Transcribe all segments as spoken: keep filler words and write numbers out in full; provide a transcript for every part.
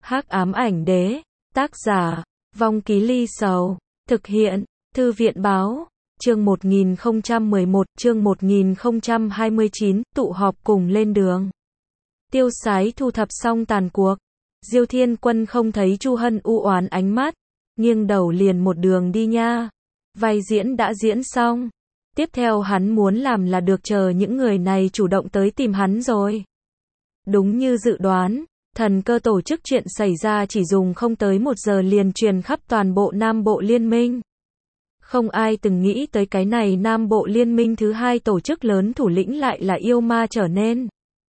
Hắc ám ảnh đế, tác giả, Vong Ký Ly Sầu, thực hiện, Thư viện báo, chương một nghìn không trăm mười một, chương một nghìn không trăm hai mươi chín, tụ họp cùng lên đường. Tiêu Sái thu thập xong tàn cuộc, Diêu Thiên Quân không thấy Chu Hân u oán ánh mắt, nghiêng đầu liền một đường đi nha. Vai diễn đã diễn xong, tiếp theo hắn muốn làm là được chờ những người này chủ động tới tìm hắn rồi. Đúng như dự đoán, thần cơ tổ chức chuyện xảy ra chỉ dùng không tới một giờ liền truyền khắp toàn bộ Nam Bộ Liên minh. Không ai từng nghĩ tới cái này Nam Bộ Liên minh thứ hai tổ chức lớn thủ lĩnh lại là yêu ma trở nên.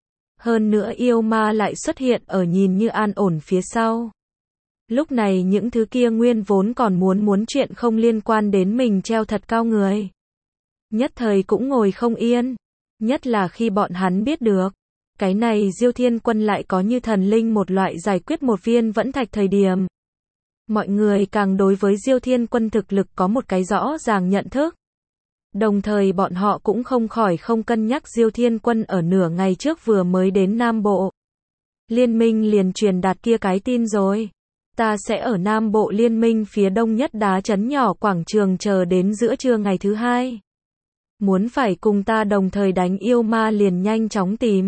Hơn nữa yêu ma lại xuất hiện ở nhìn như an ổn phía sau. Lúc này những thứ kia nguyên vốn còn muốn muốn chuyện không liên quan đến mình treo thật cao người. Nhất thời cũng ngồi không yên. Nhất là khi bọn hắn biết được. Cái này Diêu Thiên Quân lại có như thần linh một loại giải quyết một viên vẫn thạch thời điểm. Mọi người càng đối với Diêu Thiên Quân thực lực có một cái rõ ràng nhận thức. Đồng thời bọn họ cũng không khỏi không cân nhắc Diêu Thiên Quân ở nửa ngày trước vừa mới đến Nam Bộ. Liên minh liền truyền đạt kia cái tin rồi. Ta sẽ ở Nam Bộ Liên minh phía đông nhất đá trấn nhỏ quảng trường chờ đến giữa trưa ngày thứ hai. Muốn phải cùng ta đồng thời đánh yêu ma liền nhanh chóng tìm.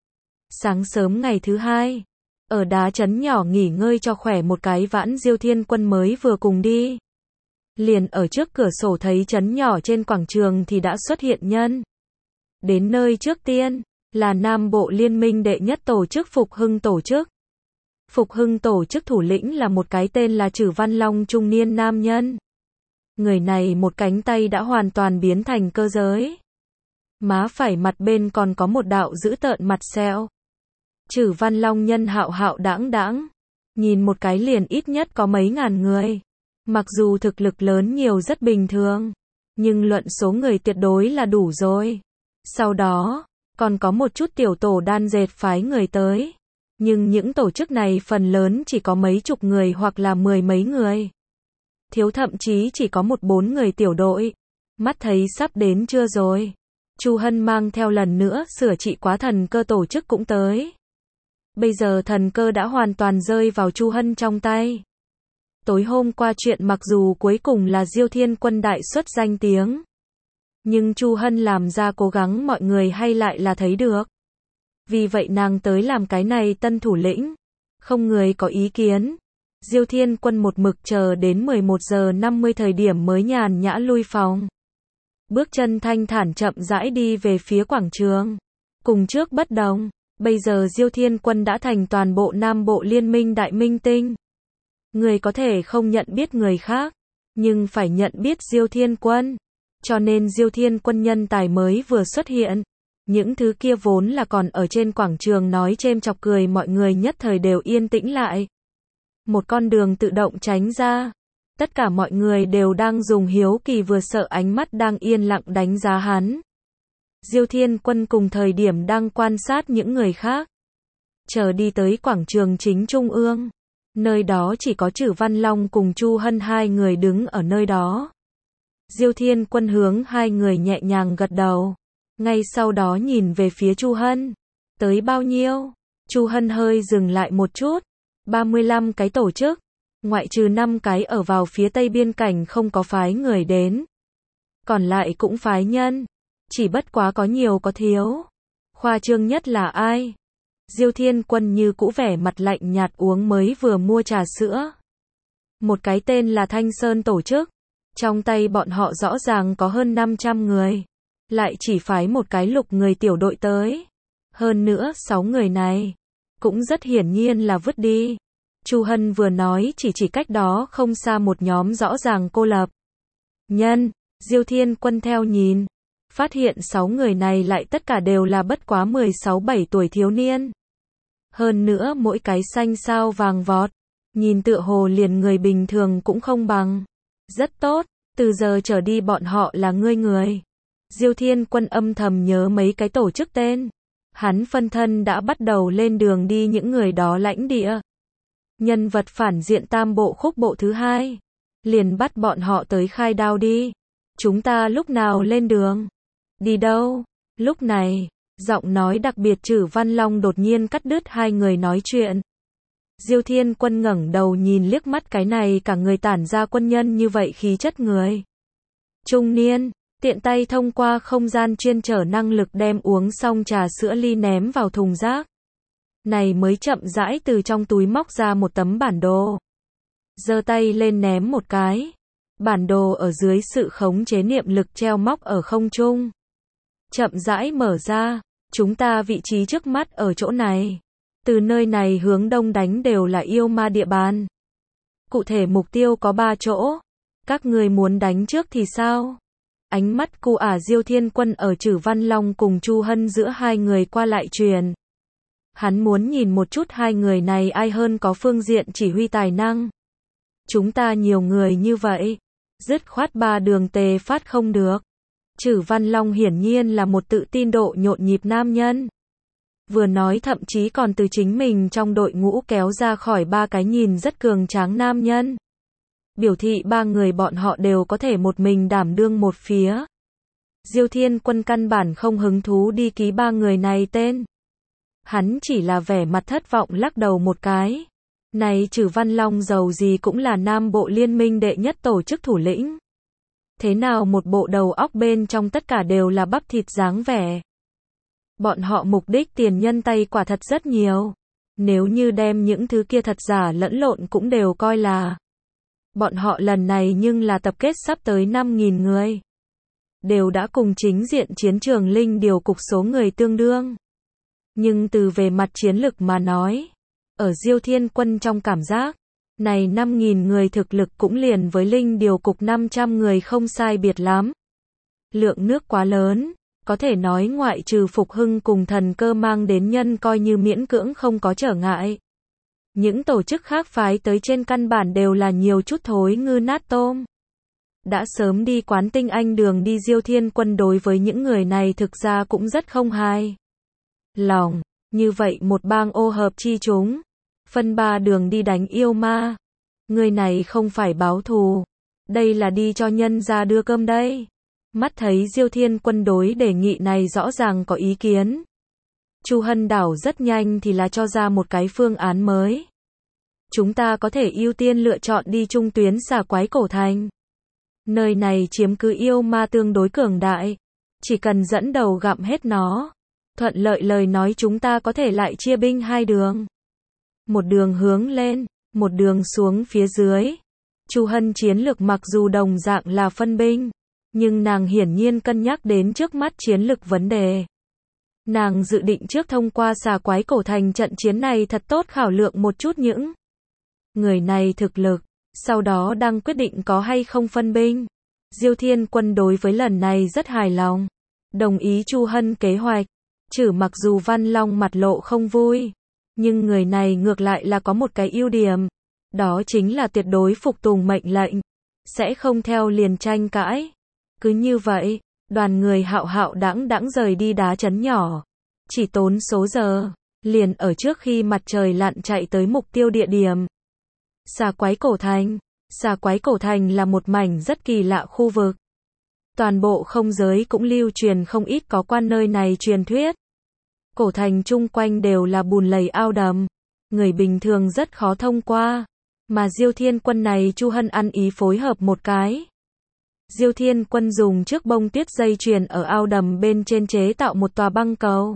Sáng sớm ngày thứ hai, ở đá trấn nhỏ nghỉ ngơi cho khỏe một cái vãn Diêu Thiên Quân mới vừa cùng đi. Liền ở trước cửa sổ thấy trấn nhỏ trên quảng trường thì đã xuất hiện nhân. Đến nơi trước tiên, là Nam Bộ Liên minh đệ nhất tổ chức Phục Hưng tổ chức. Phục Hưng tổ chức thủ lĩnh là một cái tên là Trử Văn Long trung niên nam nhân. Người này một cánh tay đã hoàn toàn biến thành cơ giới. Má phải mặt bên còn có một đạo dữ tợn mặt sẹo. Trử Văn Long nhân hạo hạo đãng đãng, nhìn một cái liền ít nhất có mấy ngàn người. Mặc dù thực lực lớn nhiều rất bình thường, nhưng luận số người tuyệt đối là đủ rồi. Sau đó, còn có một chút tiểu tổ đan dệt phái người tới. Nhưng những tổ chức này phần lớn chỉ có mấy chục người hoặc là mười mấy người. Thiếu thậm chí chỉ có một bốn người tiểu đội. Mắt thấy sắp đến trưa rồi. Chu Hân mang theo lần nữa sửa trị quá thần cơ tổ chức cũng tới. Bây giờ thần cơ đã hoàn toàn rơi vào Chu Hân trong tay. Tối hôm qua chuyện mặc dù cuối cùng là Diêu Thiên Quân đại xuất danh tiếng. Nhưng Chu Hân làm ra cố gắng mọi người hay lại là thấy được. Vì vậy nàng tới làm cái này tân thủ lĩnh. Không người có ý kiến. Diêu Thiên Quân một mực chờ đến mười một giờ năm mươi thời điểm mới nhàn nhã lui phòng. Bước chân thanh thản chậm rãi đi về phía quảng trường. Cùng trước bất đồng, bây giờ Diêu Thiên Quân đã thành toàn bộ Nam Bộ Liên minh đại minh tinh. Người có thể không nhận biết người khác, nhưng phải nhận biết Diêu Thiên Quân. Cho nên Diêu Thiên Quân nhân tài mới vừa xuất hiện. Những thứ kia vốn là còn ở trên quảng trường nói chêm chọc cười mọi người nhất thời đều yên tĩnh lại. Một con đường tự động tránh ra. Tất cả mọi người đều đang dùng hiếu kỳ vừa sợ ánh mắt đang yên lặng đánh giá hắn. Diêu Thiên Quân cùng thời điểm đang quan sát những người khác. Chờ đi tới quảng trường chính trung ương. Nơi đó chỉ có Trử Văn Long cùng Chu Hân hai người đứng ở nơi đó. Diêu Thiên Quân hướng hai người nhẹ nhàng gật đầu. Ngay sau đó nhìn về phía Chu Hân. Tới bao nhiêu? Chu Hân hơi dừng lại một chút. ba mươi lăm cái tổ chức. Ngoại trừ năm cái ở vào phía tây biên cảnh không có phái người đến. Còn lại cũng phái nhân. Chỉ bất quá có nhiều có thiếu. Khoa trương nhất là ai? Diêu Thiên Quân như cũ vẻ mặt lạnh nhạt uống mới vừa mua trà sữa. Một cái tên là Thanh Sơn tổ chức. Trong tay bọn họ rõ ràng có hơn năm trăm người. Lại chỉ phái một cái lục người tiểu đội tới. Hơn nữa sáu người này. Cũng rất hiển nhiên là vứt đi. Chu Hân vừa nói chỉ chỉ cách đó không xa một nhóm rõ ràng cô lập. Nhân, Diêu Thiên Quân theo nhìn. Phát hiện sáu người này lại tất cả đều là bất quá mười sáu bảy tuổi thiếu niên. Hơn nữa mỗi cái xanh sao vàng vọt. Nhìn tựa hồ liền người bình thường cũng không bằng. Rất tốt, từ giờ trở đi bọn họ là ngươi người. Diêu Thiên Quân âm thầm nhớ mấy cái tổ chức tên. Hắn phân thân đã bắt đầu lên đường đi những người đó lãnh địa. Nhân vật phản diện tam bộ khúc bộ thứ hai. Liền bắt bọn họ tới khai đao đi. Chúng ta lúc nào lên đường? Đi đâu? Lúc này, giọng nói đặc biệt Trử Văn Long đột nhiên cắt đứt hai người nói chuyện. Diêu Thiên Quân ngẩng đầu nhìn liếc mắt cái này cả người tản ra quân nhân như vậy khí chất người trung niên, tiện tay thông qua không gian chuyên trở năng lực đem uống xong trà sữa ly ném vào thùng rác. Này mới chậm rãi từ trong túi móc ra một tấm bản đồ. Giơ tay lên ném một cái. Bản đồ ở dưới sự khống chế niệm lực treo móc ở không trung. Chậm rãi mở ra, chúng ta vị trí trước mắt ở chỗ này. Từ nơi này hướng đông đánh đều là yêu ma địa bàn. Cụ thể mục tiêu có ba chỗ. Các người muốn đánh trước thì sao? Ánh mắt cu ả Diêu Thiên Quân ở Trử Văn Long cùng Chu Hân giữa hai người qua lại truyền. Hắn muốn nhìn một chút hai người này ai hơn có phương diện chỉ huy tài năng. Chúng ta nhiều người như vậy, dứt khoát ba đường tề phát không được. Trử Văn Long hiển nhiên là một tự tin độ nhộn nhịp nam nhân. Vừa nói thậm chí còn từ chính mình trong đội ngũ kéo ra khỏi ba cái nhìn rất cường tráng nam nhân. Biểu thị ba người bọn họ đều có thể một mình đảm đương một phía. Diêu Thiên Quân căn bản không hứng thú đi ký ba người này tên. Hắn chỉ là vẻ mặt thất vọng lắc đầu một cái. Này Trử Văn Long giàu gì cũng là Nam Bộ Liên minh đệ nhất tổ chức thủ lĩnh. Thế nào một bộ đầu óc bên trong tất cả đều là bắp thịt dáng vẻ. Bọn họ mục đích tiền nhân tay quả thật rất nhiều. Nếu như đem những thứ kia thật giả lẫn lộn cũng đều coi là. Bọn họ lần này nhưng là tập kết sắp tới năm nghìn người. Đều đã cùng chính diện chiến trường linh điều cục số người tương đương. Nhưng từ về mặt chiến lực mà nói, ở Diêu Thiên Quân trong cảm giác, này năm nghìn người thực lực cũng liền với linh điều cục năm trăm người không sai biệt lắm. Lượng nước quá lớn, có thể nói ngoại trừ Phục Hưng cùng Thần Cơ mang đến nhân coi như miễn cưỡng không có trở ngại. Những tổ chức khác phái tới trên căn bản đều là nhiều chút thối ngư nát tôm. Đã sớm đi quán tinh anh đường đi Diêu Thiên Quân đối với những người này thực ra cũng rất không hài lòng. Như vậy một bang ô hợp chi chúng, phân ba đường đi đánh yêu ma. Người này không phải báo thù, đây là đi cho nhân ra đưa cơm đây. Mắt thấy Diêu Thiên Quân đối đề nghị này rõ ràng có ý kiến. Chu Hân Đảo rất nhanh thì là cho ra một cái phương án mới. Chúng ta có thể ưu tiên lựa chọn đi trung tuyến xà quái cổ thành. Nơi này chiếm cứ yêu ma tương đối cường đại. Chỉ cần dẫn đầu gặm hết nó. Thuận lợi lời nói chúng ta có thể lại chia binh hai đường. Một đường hướng lên, một đường xuống phía dưới. Chu Hân chiến lược mặc dù đồng dạng là phân binh, nhưng nàng hiển nhiên cân nhắc đến trước mắt chiến lược vấn đề. Nàng dự định trước thông qua xà quái cổ thành trận chiến này thật tốt khảo lượng một chút những người này thực lực, sau đó đang quyết định có hay không phân binh. Diêu Thiên Quân đối với lần này rất hài lòng, đồng ý Chu Hân kế hoạch. Trừ mặc dù Văn Long mặt lộ không vui, nhưng người này ngược lại là có một cái ưu điểm, đó chính là tuyệt đối phục tùng mệnh lệnh, sẽ không theo liền tranh cãi. Cứ như vậy, đoàn người hạo hạo đãng đãng rời đi đá trấn nhỏ, chỉ tốn số giờ, liền ở trước khi mặt trời lặn chạy tới mục tiêu địa điểm. Xà quái cổ thành. Xà quái cổ thành là một mảnh rất kỳ lạ khu vực. Toàn bộ không giới cũng lưu truyền không ít có quan nơi này truyền thuyết. Cổ thành chung quanh đều là bùn lầy ao đầm, người bình thường rất khó thông qua, mà Diêu Thiên Quân này Chu Hân ăn ý phối hợp một cái. Diêu Thiên Quân dùng chiếc bông tuyết dây chuyền ở ao đầm bên trên chế tạo một tòa băng cầu.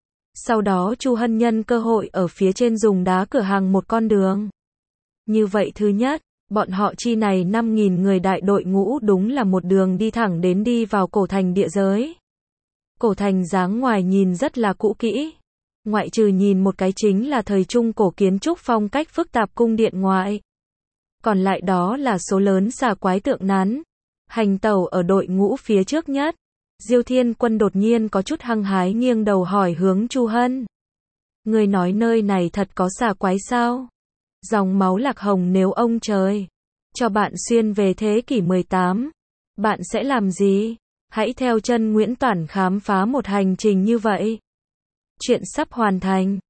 Sau đó Chu Hân nhân cơ hội ở phía trên dùng đá cửa hàng một con đường. Như vậy thứ nhất, bọn họ chi này năm nghìn người đại đội ngũ đúng là một đường đi thẳng đến đi vào cổ thành địa giới. Cổ thành dáng ngoài nhìn rất là cũ kỹ. Ngoại trừ nhìn một cái chính là thời trung cổ kiến trúc phong cách phức tạp cung điện ngoại. Còn lại đó là số lớn xà quái tượng nắn. Hành tẩu ở đội ngũ phía trước nhất. Diêu Thiên Quân đột nhiên có chút hăng hái nghiêng đầu hỏi hướng Chu Hân. Người nói nơi này thật có xà quái sao? Dòng máu lạc hồng nếu ông trời cho bạn xuyên về thế kỷ mười tám, bạn sẽ làm gì? Hãy theo chân Nguyễn Toản khám phá một hành trình như vậy. Chuyện sắp hoàn thành.